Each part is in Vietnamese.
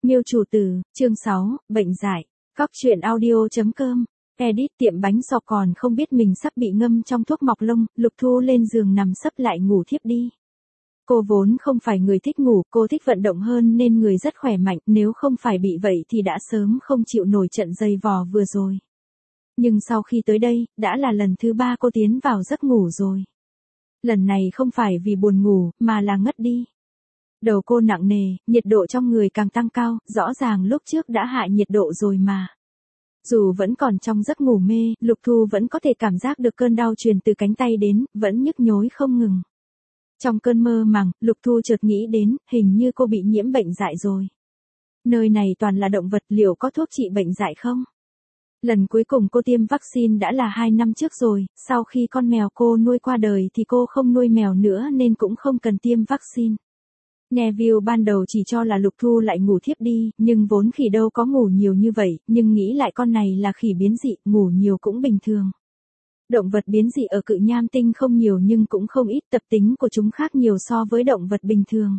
Miêu chủ tử, chương 6, bệnh dại. Cóc truyện audio.com. Edit tiệm bánh sò còn không biết mình sắp bị ngâm trong thuốc mọc lông, Lục Thu lên giường nằm sấp lại ngủ thiếp đi. Cô vốn không phải người thích ngủ, cô thích vận động hơn nên người rất khỏe mạnh, nếu không phải bị vậy thì đã sớm không chịu nổi trận dày vò vừa rồi. Nhưng sau khi tới đây, đã là lần thứ 3 cô tiến vào giấc ngủ rồi. Lần này không phải vì buồn ngủ, mà là ngất đi. Đầu cô nặng nề, nhiệt độ trong người càng tăng cao, rõ ràng lúc trước đã hạ nhiệt độ rồi mà. Dù vẫn còn trong giấc ngủ mê, Lục Thu vẫn có thể cảm giác được cơn đau truyền từ cánh tay đến, vẫn nhức nhối không ngừng. Trong cơn mơ màng, Lục Thu chợt nghĩ đến, hình như cô bị nhiễm bệnh dại rồi. Nơi này toàn là động vật, liệu có thuốc trị bệnh dại không? Lần cuối cùng cô tiêm vaccine đã là 2 năm trước rồi, sau khi con mèo cô nuôi qua đời thì cô không nuôi mèo nữa nên cũng không cần tiêm vaccine. Neville ban đầu chỉ cho là Lục Thu lại ngủ thiếp đi, nhưng vốn khỉ đâu có ngủ nhiều như vậy, nhưng nghĩ lại con này là khỉ biến dị, ngủ nhiều cũng bình thường. Động vật biến dị ở Cự Nham Tinh không nhiều nhưng cũng không ít, tập tính của chúng khác nhiều so với động vật bình thường.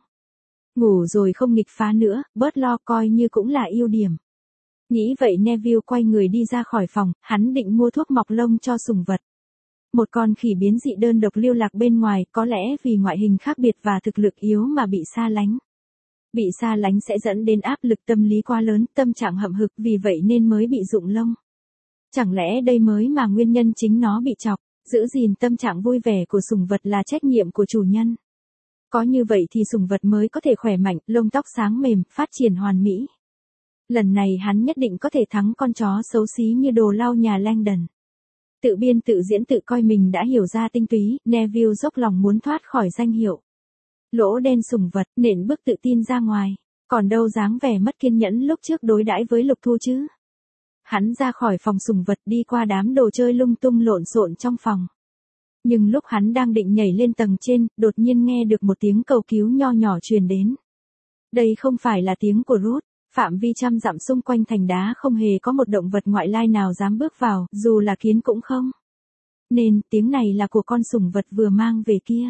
Ngủ rồi không nghịch phá nữa, bớt lo coi như cũng là ưu điểm. Nghĩ vậy Neville quay người đi ra khỏi phòng, hắn định mua thuốc mọc lông cho sủng vật. Một con khỉ biến dị đơn độc lưu lạc bên ngoài, có lẽ vì ngoại hình khác biệt và thực lực yếu mà bị xa lánh. Bị xa lánh sẽ dẫn đến áp lực tâm lý quá lớn, tâm trạng hậm hực, vì vậy nên mới bị rụng lông. Chẳng lẽ đây mới mà nguyên nhân chính nó bị chọc? Giữ gìn tâm trạng vui vẻ của sủng vật là trách nhiệm của chủ nhân. Có như vậy thì sủng vật mới có thể khỏe mạnh, lông tóc sáng mềm, phát triển hoàn mỹ. Lần này hắn nhất định có thể thắng con chó xấu xí như đồ lau nhà Langdon. Tự biên tự diễn tự coi mình đã hiểu ra tinh túy, Neville dốc lòng muốn thoát khỏi danh hiệu lỗ đen sủng vật, nện bước tự tin ra ngoài. Còn đâu dáng vẻ mất kiên nhẫn lúc trước đối đãi với Lục Thu chứ. Hắn ra khỏi phòng sủng vật, đi qua đám đồ chơi lung tung lộn xộn trong phòng. Nhưng lúc hắn đang định nhảy lên tầng trên, đột nhiên nghe được một tiếng cầu cứu nho nhỏ truyền đến. Đây không phải là tiếng của Ruth. Phạm vi trăm dặm xung quanh thành đá không hề có một động vật ngoại lai nào dám bước vào, dù là kiến cũng không. Nên, tiếng này là của con sủng vật vừa mang về kia.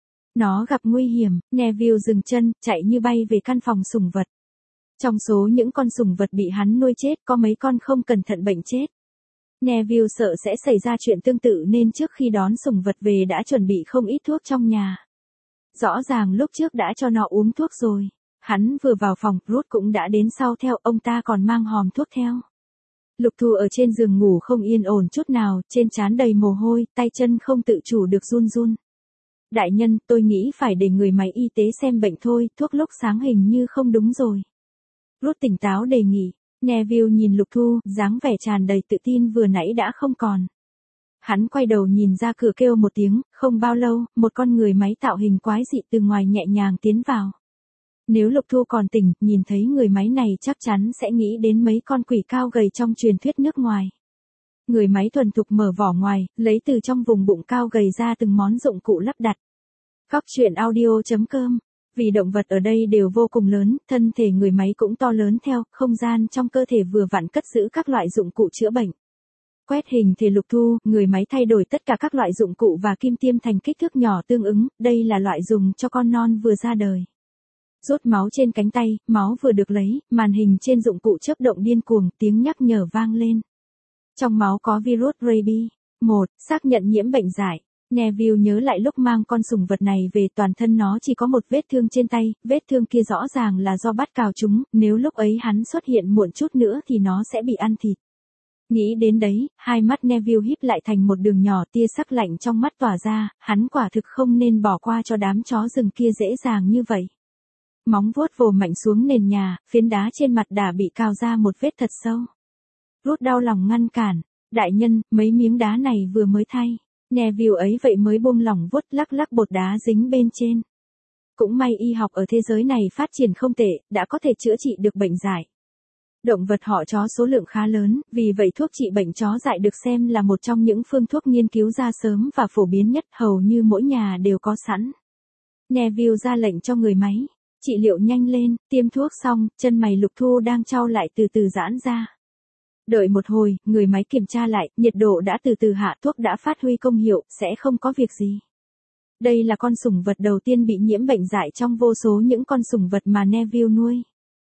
Nó gặp nguy hiểm, Neville dừng chân, chạy như bay về căn phòng sủng vật. Trong số những con sủng vật bị hắn nuôi chết, có mấy con không cẩn thận bệnh chết. Neville sợ sẽ xảy ra chuyện tương tự nên trước khi đón sủng vật về đã chuẩn bị không ít thuốc trong nhà. Rõ ràng lúc trước đã cho nó uống thuốc rồi. Hắn vừa vào phòng, Ruth cũng đã đến sau theo, ông ta còn mang hòm thuốc theo. Lục Thu ở trên giường ngủ không yên ổn chút nào, trên trán đầy mồ hôi, tay chân không tự chủ được run run. Đại nhân, tôi nghĩ phải để người máy y tế xem bệnh thôi, thuốc lúc sáng hình như không đúng rồi. Ruth tỉnh táo đề nghị. Neville nhìn Lục Thu, dáng vẻ tràn đầy tự tin vừa nãy đã không còn. Hắn quay đầu nhìn ra cửa kêu một tiếng, không bao lâu, một con người máy tạo hình quái dị từ ngoài nhẹ nhàng tiến vào. Nếu Lục Thu còn tỉnh, nhìn thấy người máy này chắc chắn sẽ nghĩ đến mấy con quỷ cao gầy trong truyền thuyết nước ngoài. Người máy thuần thục mở vỏ ngoài, lấy từ trong vùng bụng cao gầy ra từng món dụng cụ lắp đặt. Cóc truyện audio.com. Vì động vật ở đây đều vô cùng lớn, thân thể người máy cũng to lớn theo, không gian trong cơ thể vừa vặn cất giữ các loại dụng cụ chữa bệnh. Quét hình thể Lục Thu, người máy thay đổi tất cả các loại dụng cụ và kim tiêm thành kích thước nhỏ tương ứng, đây là loại dùng cho con non vừa ra đời. Rút máu trên cánh tay, máu vừa được lấy, màn hình trên dụng cụ chớp động điên cuồng, tiếng nhắc nhở vang lên. Trong máu có virus rabies. 1. Xác nhận nhiễm bệnh dại. Neville nhớ lại lúc mang con sủng vật này về, toàn thân nó chỉ có một vết thương trên tay, vết thương kia rõ ràng là do bắt cào chúng, nếu lúc ấy hắn xuất hiện muộn chút nữa thì nó sẽ bị ăn thịt. Nghĩ đến đấy, hai mắt Neville híp lại thành một đường nhỏ, tia sắc lạnh trong mắt tỏa ra, hắn quả thực không nên bỏ qua cho đám chó rừng kia dễ dàng như vậy. Móng vuốt vồ mạnh xuống nền nhà, phiến đá trên mặt đã bị cào ra một vết thật sâu. Ruth đau lòng ngăn cản. Đại nhân, mấy miếng đá này vừa mới thay. Neville ấy vậy mới buông lỏng vuốt, lắc lắc bột đá dính bên trên. Cũng may y học ở thế giới này phát triển không tệ, đã có thể chữa trị được bệnh dại. Động vật họ chó số lượng khá lớn, vì vậy thuốc trị bệnh chó dại được xem là một trong những phương thuốc nghiên cứu ra sớm và phổ biến nhất, hầu như mỗi nhà đều có sẵn. Neville ra lệnh cho người máy. Trị liệu nhanh lên, tiêm thuốc xong, chân mày Lục Thu đang chau lại từ từ giãn ra. Đợi một hồi, người máy kiểm tra lại, nhiệt độ đã từ từ hạ, thuốc đã phát huy công hiệu, sẽ không có việc gì. Đây là con sủng vật đầu tiên bị nhiễm bệnh dại trong vô số những con sủng vật mà Neville nuôi.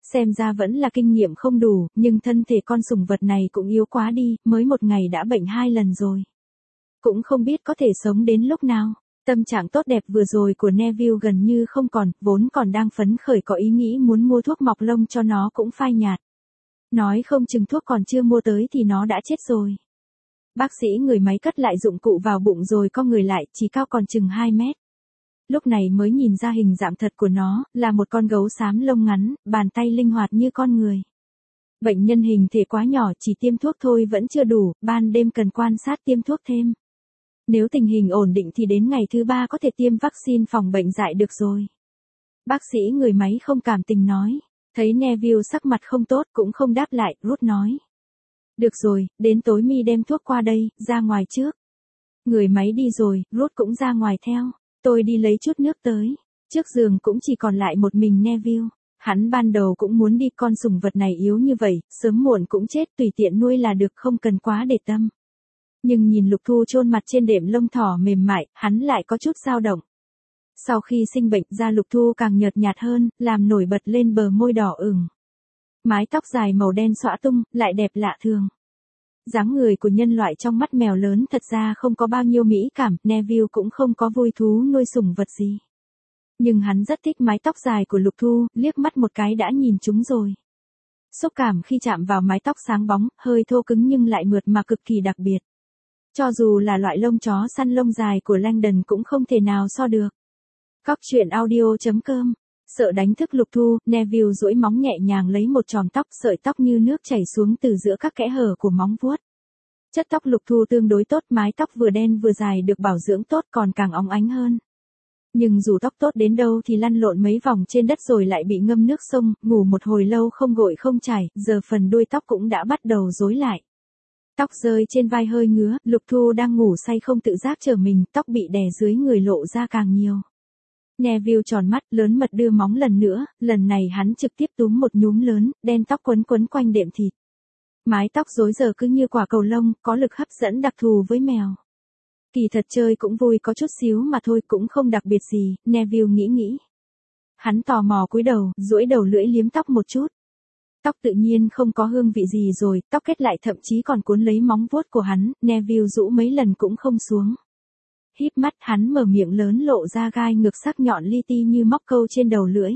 Xem ra vẫn là kinh nghiệm không đủ, nhưng thân thể con sủng vật này cũng yếu quá đi, mới một ngày đã bệnh 2 lần rồi. Cũng không biết có thể sống đến lúc nào. Tâm trạng tốt đẹp vừa rồi của Neville gần như không còn, vốn còn đang phấn khởi có ý nghĩ muốn mua thuốc mọc lông cho nó cũng phai nhạt. Nói không chừng thuốc còn chưa mua tới thì nó đã chết rồi. Bác sĩ người máy cất lại dụng cụ vào bụng rồi co người lại, chỉ cao còn chừng 2 mét. Lúc này mới nhìn ra hình dạng thật của nó, là một con gấu xám lông ngắn, bàn tay linh hoạt như con người. Bệnh nhân hình thể quá nhỏ, chỉ tiêm thuốc thôi vẫn chưa đủ, ban đêm cần quan sát tiêm thuốc thêm. Nếu tình hình ổn định thì đến ngày thứ 3 có thể tiêm vaccine phòng bệnh dại được rồi. Bác sĩ người máy không cảm tình nói. Thấy Neville sắc mặt không tốt cũng không đáp lại, Ruth nói. Được rồi, đến tối mi đem thuốc qua đây, ra ngoài trước. Người máy đi rồi, Ruth cũng ra ngoài theo. Tôi đi lấy chút nước tới. Trước giường cũng chỉ còn lại một mình Neville. Hắn ban đầu cũng muốn đi, con sủng vật này yếu như vậy, sớm muộn cũng chết, tùy tiện nuôi là được, không cần quá để tâm. Nhưng nhìn Lục Thu chôn mặt trên đệm lông thỏ mềm mại, hắn lại có chút dao động. Sau khi sinh bệnh, da Lục Thu càng nhợt nhạt hơn, làm nổi bật lên bờ môi đỏ ửng. Mái tóc dài màu đen xõa tung, lại đẹp lạ thường. Dáng người của nhân loại trong mắt mèo lớn thật ra không có bao nhiêu mỹ cảm, Neville cũng không có vui thú nuôi sủng vật gì. Nhưng hắn rất thích mái tóc dài của Lục Thu, liếc mắt một cái đã nhìn chúng rồi. Xúc cảm khi chạm vào mái tóc sáng bóng, hơi thô cứng nhưng lại mượt mà cực kỳ đặc biệt. Cho dù là loại lông chó săn lông dài của Langdon cũng không thể nào so được. Cóc truyện audio.com. Sợ đánh thức Lục Thu, Neville duỗi móng nhẹ nhàng lấy một chòm tóc, sợi tóc như nước chảy xuống từ giữa các kẽ hở của móng vuốt. Chất tóc Lục Thu tương đối tốt, mái tóc vừa đen vừa dài được bảo dưỡng tốt còn càng óng ánh hơn. Nhưng dù tóc tốt đến đâu thì lăn lộn mấy vòng trên đất rồi lại bị ngâm nước sông, ngủ một hồi lâu không gội không chải, giờ phần đuôi tóc cũng đã bắt đầu rối lại. Tóc rơi trên vai hơi ngứa, Lục Thu đang ngủ say không tự giác trở mình, tóc bị đè dưới người lộ ra càng nhiều. Neville tròn mắt, lớn mật đưa móng lần nữa, lần này hắn trực tiếp túm một nhúm lớn, đen tóc quấn quấn quanh đệm thịt. Mái tóc rối giờ cứ như quả cầu lông, có lực hấp dẫn đặc thù với mèo. Kỳ thật chơi cũng vui có chút xíu mà thôi, cũng không đặc biệt gì, Neville nghĩ. Hắn tò mò cúi đầu, duỗi đầu lưỡi liếm tóc một chút. Tóc tự nhiên không có hương vị gì rồi, tóc kết lại thậm chí còn cuốn lấy móng vuốt của hắn, Neville rũ mấy lần cũng không xuống. Híp mắt, hắn mở miệng lớn lộ ra gai ngược sắc nhọn li ti như móc câu trên đầu lưỡi.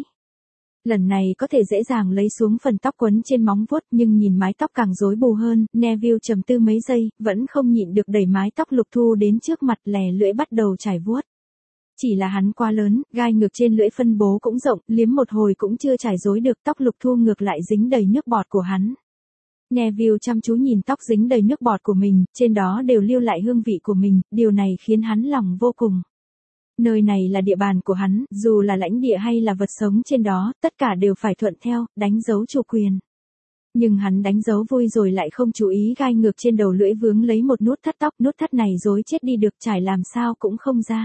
Lần này có thể dễ dàng lấy xuống phần tóc quấn trên móng vuốt, nhưng nhìn mái tóc càng rối bù hơn, Neville trầm tư mấy giây, vẫn không nhịn được đẩy mái tóc Lục Thu đến trước mặt, lè lưỡi bắt đầu chải vuốt. Chỉ là hắn quá lớn, gai ngược trên lưỡi phân bố cũng rộng, liếm một hồi cũng chưa chải rối được, tóc Lục Thu ngược lại dính đầy nước bọt của hắn. Neville chăm chú nhìn tóc dính đầy nước bọt của mình, trên đó đều lưu lại hương vị của mình, điều này khiến hắn lòng vô cùng. Nơi này là địa bàn của hắn, dù là lãnh địa hay là vật sống trên đó, tất cả đều phải thuận theo, đánh dấu chủ quyền. Nhưng hắn đánh dấu vui rồi lại không chú ý gai ngược trên đầu lưỡi vướng lấy một nút thắt tóc, nút thắt này rối chết đi được, trải làm sao cũng không ra.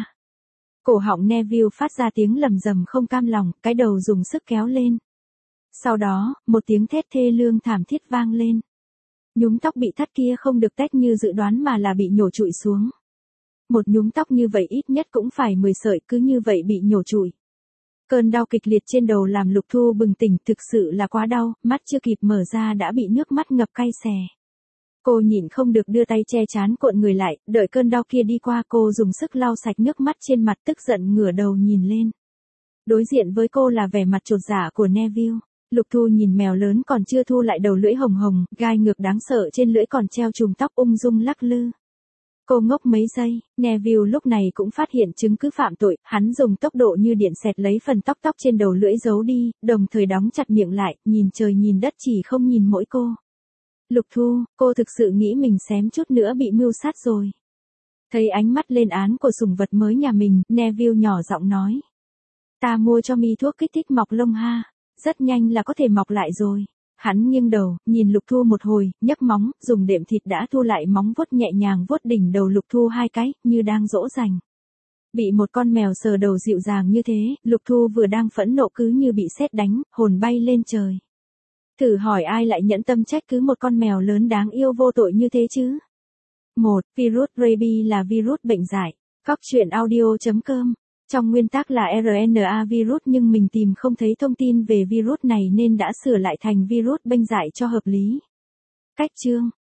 Cổ họng Neville phát ra tiếng lầm rầm không cam lòng, cái đầu dùng sức kéo lên. Sau đó, một tiếng thét thê lương thảm thiết vang lên. Nhúm tóc bị thắt kia không được tách như dự đoán mà là bị nhổ trụi xuống. Một nhúm tóc như vậy ít nhất cũng phải 10 sợi, cứ như vậy bị nhổ trụi. Cơn đau kịch liệt trên đầu làm Lục Thu bừng tỉnh, thực sự là quá đau, mắt chưa kịp mở ra đã bị nước mắt ngập cay xè. Cô nhịn không được đưa tay che trán cuộn người lại, đợi cơn đau kia đi qua cô dùng sức lau sạch nước mắt trên mặt, tức giận ngửa đầu nhìn lên. Đối diện với cô là vẻ mặt chột dạ của Neville. Lục Thu nhìn mèo lớn còn chưa thu lại đầu lưỡi hồng hồng, gai ngược đáng sợ trên lưỡi còn treo chùm tóc ung dung lắc lư. Cô ngốc mấy giây, Neville lúc này cũng phát hiện chứng cứ phạm tội, hắn dùng tốc độ như điện xẹt lấy phần tóc trên đầu lưỡi giấu đi, đồng thời đóng chặt miệng lại, nhìn trời nhìn đất chỉ không nhìn mỗi cô. Lục Thu, cô thực sự nghĩ mình xém chút nữa bị mưu sát rồi. Thấy ánh mắt lên án của sủng vật mới nhà mình, Neville nhỏ giọng nói. Ta mua cho mi thuốc kích thích mọc lông ha, rất nhanh là có thể mọc lại rồi. Hắn nghiêng đầu, nhìn Lục Thu một hồi, nhấc móng, dùng đệm thịt đã thu lại móng vuốt nhẹ nhàng vuốt đỉnh đầu Lục Thu 2 cái, như đang dỗ dành. Bị một con mèo sờ đầu dịu dàng như thế, Lục Thu vừa đang phẫn nộ cứ như bị sét đánh, hồn bay lên trời. Thử hỏi ai lại nhẫn tâm trách cứ một con mèo lớn đáng yêu vô tội như thế chứ? 1. Virus rabies là virus bệnh dại. Cóc truyện audio.com Trong nguyên tắc là RNA virus nhưng mình tìm không thấy thông tin về virus này nên đã sửa lại thành virus bênh dại cho hợp lý. Cách chương